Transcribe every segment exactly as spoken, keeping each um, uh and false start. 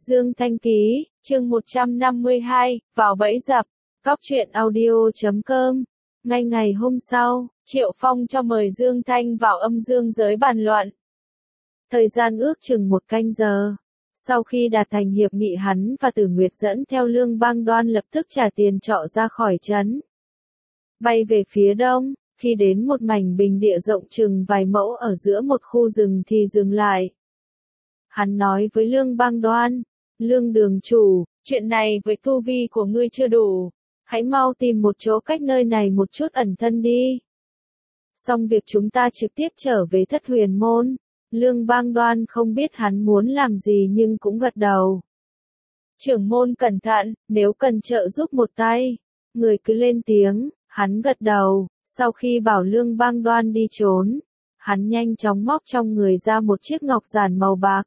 Dương Thanh Ký, chương một trăm năm mươi hai, vào bẫy dập, Cóc truyện audio chấm com. Ngay ngày hôm sau, Triệu Phong cho mời Dương Thanh vào âm dương giới bàn luận. Thời gian ước chừng một canh giờ. Sau khi đạt thành hiệp nghị, hắn và Tử Nguyệt dẫn theo Lương Bang Đoan lập tức trả tiền trọ ra khỏi trấn. Bay về phía đông, khi đến một mảnh bình địa rộng chừng vài mẫu ở giữa một khu rừng thì dừng lại. Hắn nói với Lương Bang Đoan, Lương đường chủ, chuyện này với tu vi của ngươi chưa đủ, hãy mau tìm một chỗ cách nơi này một chút ẩn thân đi. Xong việc chúng ta trực tiếp trở về Thất Huyền Môn. Lương Bang Đoan không biết hắn muốn làm gì nhưng cũng gật đầu. Trưởng môn cẩn thận, nếu cần trợ giúp một tay. Người cứ lên tiếng, hắn gật đầu, sau khi bảo Lương Bang Đoan đi trốn, hắn nhanh chóng móc trong người ra một chiếc ngọc giản màu bạc.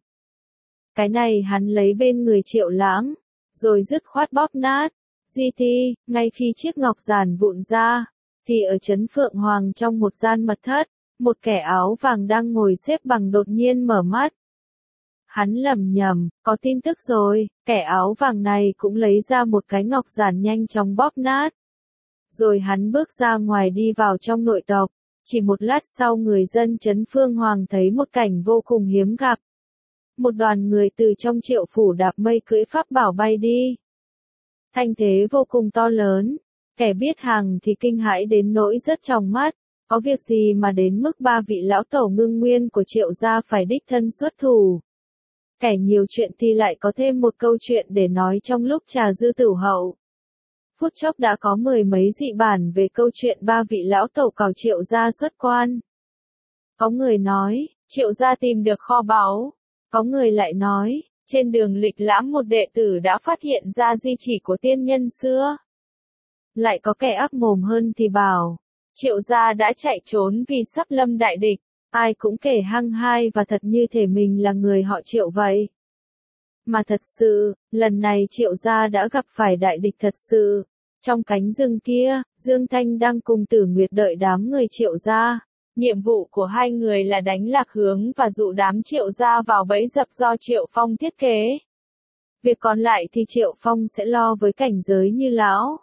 Cái này hắn lấy bên người Triệu Lãng, rồi dứt khoát bóp nát. Di thi, ngay khi chiếc ngọc giản vụn ra, thì ở trấn Phượng Hoàng trong một gian mật thất, một kẻ áo vàng đang ngồi xếp bằng đột nhiên mở mắt. Hắn lẩm nhẩm, có tin tức rồi, kẻ áo vàng này cũng lấy ra một cái ngọc giản nhanh chóng bóp nát. Rồi hắn bước ra ngoài đi vào trong nội tộc, chỉ một lát sau người dân trấn Phương Hoàng thấy một cảnh vô cùng hiếm gặp. Một đoàn người từ trong Triệu phủ đạp mây cưỡi pháp bảo bay đi. Thanh thế vô cùng to lớn, kẻ biết hàng thì kinh hãi đến nỗi rớt tròng mắt, có việc gì mà đến mức ba vị lão tổ ngưng nguyên của Triệu gia phải đích thân xuất thủ. Kẻ nhiều chuyện thì lại có thêm một câu chuyện để nói trong lúc trà dư tửu hậu. Phút chốc đã có mười mấy dị bản về câu chuyện ba vị lão tổ cào Triệu gia xuất quan. Có người nói, Triệu gia tìm được kho báu. Có người lại nói, trên đường lịch lãm một đệ tử đã phát hiện ra di chỉ của tiên nhân xưa. Lại có kẻ ác mồm hơn thì bảo, Triệu gia đã chạy trốn vì sắp lâm đại địch, ai cũng kể hăng hai và thật như thể mình là người họ Triệu vậy. Mà thật sự, lần này Triệu gia đã gặp phải đại địch thật sự. Trong cánh rừng kia, Dương Thanh đang cùng Tử Nguyệt đợi đám người Triệu gia. Nhiệm vụ của hai người là đánh lạc hướng và dụ đám Triệu gia vào bẫy dập do Triệu Phong thiết kế. Việc còn lại thì Triệu Phong sẽ lo với cảnh giới như lão.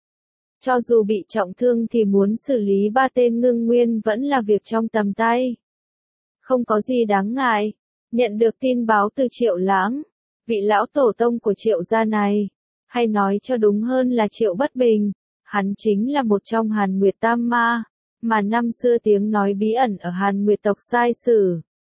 Cho dù bị trọng thương thì muốn xử lý ba tên ngưng nguyên vẫn là việc trong tầm tay. Không có gì đáng ngại. Nhận được tin báo từ Triệu Lãng, vị lão tổ tông của Triệu gia này, hay nói cho đúng hơn là Triệu Bất Bình, hắn chính là một trong Hàn Nguyệt Tam Ma, mà năm xưa tiếng nói bí ẩn ở Hàn Nguyệt tộc sai sử.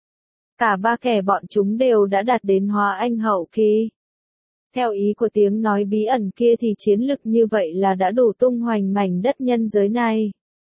Cả ba kẻ bọn chúng đều đã đạt đến hóa anh hậu kỳ. Theo ý của tiếng nói bí ẩn kia thì chiến lực như vậy là đã đủ tung hoành mảnh đất nhân giới này.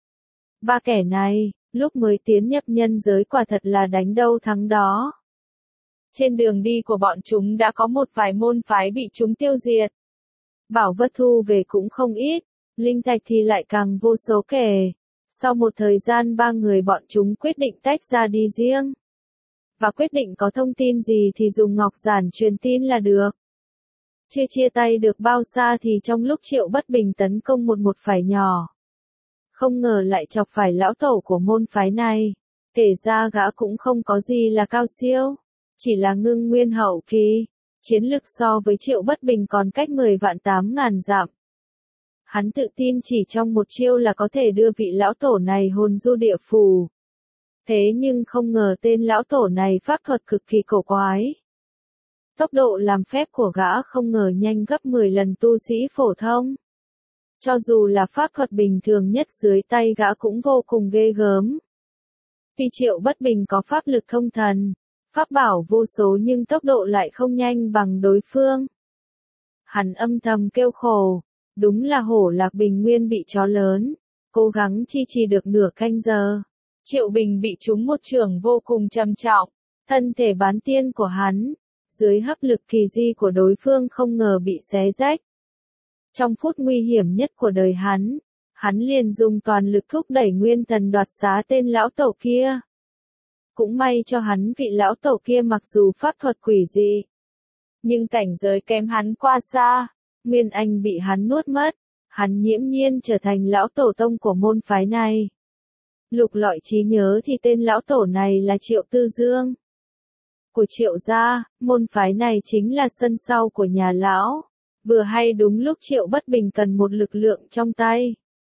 Ba kẻ này, lúc mới tiến nhập nhân giới quả thật là đánh đâu thắng đó. Trên đường đi của bọn chúng đã có một vài môn phái bị chúng tiêu diệt. Bảo vật thu về cũng không ít, linh thạch thì lại càng vô số kể. Sau một thời gian ba người bọn chúng quyết định tách ra đi riêng. Và quyết định có thông tin gì thì dùng ngọc giản truyền tin là được. Chưa chia tay được bao xa thì trong lúc Triệu Bất Bình tấn công một một phái nhỏ. Không ngờ lại chọc phải lão tổ của môn phái này. Kể ra gã cũng không có gì là cao siêu. Chỉ là ngưng nguyên hậu kỳ. Chiến lực so với Triệu Bất Bình còn cách mười vạn tám ngàn dặm. Hắn tự tin chỉ trong một chiêu là có thể đưa vị lão tổ này hồn du địa phủ. Thế nhưng không ngờ tên lão tổ này pháp thuật cực kỳ cổ quái. Tốc độ làm phép của gã không ngờ nhanh gấp mười lần tu sĩ phổ thông. Cho dù là pháp thuật bình thường nhất dưới tay gã cũng vô cùng ghê gớm. Vì Triệu Bất Bình có pháp lực thông thần, pháp bảo vô số nhưng tốc độ lại không nhanh bằng đối phương. Hắn âm thầm kêu khổ. Đúng là hổ lạc bình nguyên bị chó lớn, cố gắng chi trì được nửa canh giờ. Triệu Bình bị trúng một chưởng vô cùng trầm trọng, thân thể bán tiên của hắn, dưới hấp lực kỳ di của đối phương không ngờ bị xé rách. Trong phút nguy hiểm nhất của đời hắn, hắn liền dùng toàn lực thúc đẩy nguyên thần đoạt xá tên lão tổ kia. Cũng may cho hắn vị lão tổ kia mặc dù pháp thuật quỷ dị, nhưng cảnh giới kém hắn qua xa. Nguyên Anh bị hắn nuốt mất, hắn nhiễm nhiên trở thành lão tổ tông của môn phái này. Lục lọi trí nhớ thì tên lão tổ này là Triệu Tư Dương. của Triệu gia, môn phái này chính là sân sau của nhà lão. Vừa hay đúng lúc Triệu Bất Bình cần một lực lượng trong tay.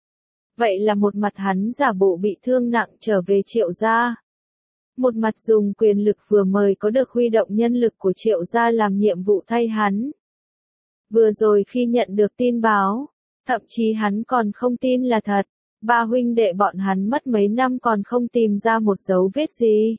Vậy là một mặt hắn giả bộ bị thương nặng trở về Triệu gia. Một mặt dùng quyền lực vừa mời có được huy động nhân lực của Triệu gia làm nhiệm vụ thay hắn. Vừa rồi khi nhận được tin báo, thậm chí hắn còn không tin là thật, ba huynh đệ bọn hắn mất mấy năm còn không tìm ra một dấu vết gì.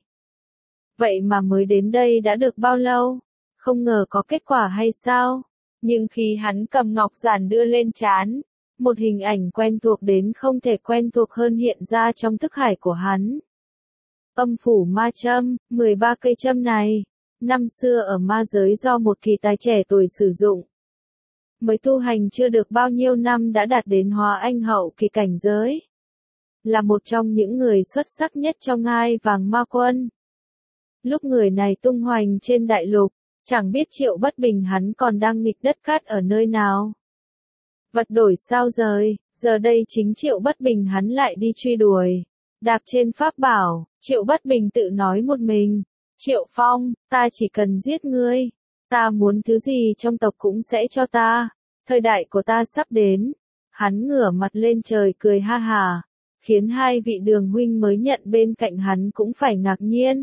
Vậy mà mới đến đây đã được bao lâu, không ngờ có kết quả hay sao? Nhưng khi hắn cầm ngọc giản đưa lên trán, một hình ảnh quen thuộc đến không thể quen thuộc hơn hiện ra trong thức hải của hắn. Âm phủ ma châm, mười ba cây châm này, năm xưa ở ma giới do một kỳ tài trẻ tuổi sử dụng. Mới tu hành chưa được bao nhiêu năm đã đạt đến hóa anh hậu kỳ cảnh giới. Là một trong những người xuất sắc nhất trong ngai vàng ma quân. Lúc người này tung hoành trên đại lục, chẳng biết Triệu Bất Bình hắn còn đang nghịch đất cát ở nơi nào. Vật đổi sao rời, giờ đây chính Triệu Bất Bình hắn lại đi truy đuổi. Đạp trên pháp bảo, Triệu Bất Bình tự nói một mình. Triệu Phong, ta chỉ cần giết ngươi. Ta muốn thứ gì trong tộc cũng sẽ cho ta. Thời đại của ta sắp đến. Hắn ngửa mặt lên trời cười ha hà. Khiến hai vị đường huynh mới nhận bên cạnh hắn cũng phải ngạc nhiên.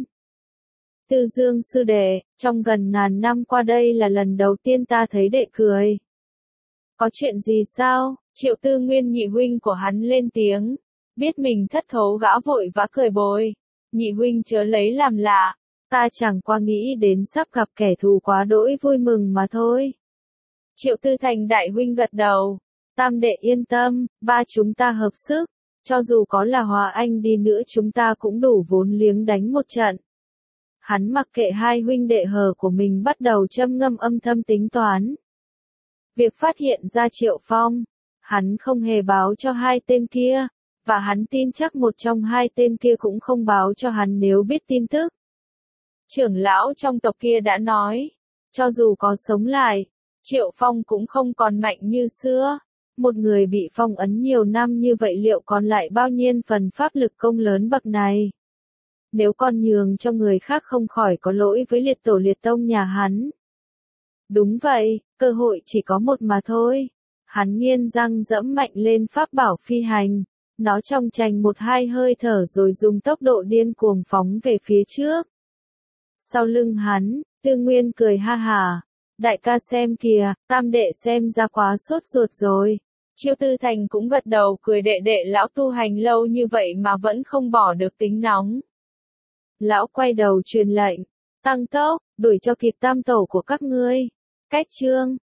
Tư Dương sư đệ, trong gần ngàn năm qua đây là lần đầu tiên ta thấy đệ cười. Có chuyện gì sao? Triệu Tư Nguyên nhị huynh của hắn lên tiếng. Biết mình thất thố gã vội vã cười bồi. Nhị huynh chớ lấy làm lạ. Ta chẳng qua nghĩ đến sắp gặp kẻ thù quá đỗi vui mừng mà thôi. Triệu Tư Thành đại huynh gật đầu. Tam đệ yên tâm, ba chúng ta hợp sức. Cho dù có là Hòa Anh đi nữa chúng ta cũng đủ vốn liếng đánh một trận. Hắn mặc kệ hai huynh đệ hờ của mình bắt đầu châm ngâm âm thầm tính toán. Việc phát hiện ra Triệu Phong, hắn không hề báo cho hai tên kia, và hắn tin chắc một trong hai tên kia cũng không báo cho hắn nếu biết tin tức. Trưởng lão trong tộc kia đã nói, cho dù có sống lại, Triệu Phong cũng không còn mạnh như xưa. Một người bị phong ấn nhiều năm như vậy liệu còn lại bao nhiêu phần pháp lực công lớn bậc này? Nếu con nhường cho người khác không khỏi có lỗi với liệt tổ liệt tông nhà hắn. Đúng vậy, cơ hội chỉ có một mà thôi. Hắn nghiến răng dẫm mạnh lên pháp bảo phi hành. Nó trong chành một hai hơi thở rồi dùng tốc độ điên cuồng phóng về phía trước. Sau lưng hắn, Tư Nguyên cười ha hà. Đại ca xem kìa, tam đệ xem ra quá sốt ruột rồi. Triệu Tư Thành cũng gật đầu cười đệ đệ lão tu hành lâu như vậy mà vẫn không bỏ được tính nóng. Lão quay đầu truyền lệnh, tăng tốc, đuổi cho kịp tam tổ của các ngươi. Cách chương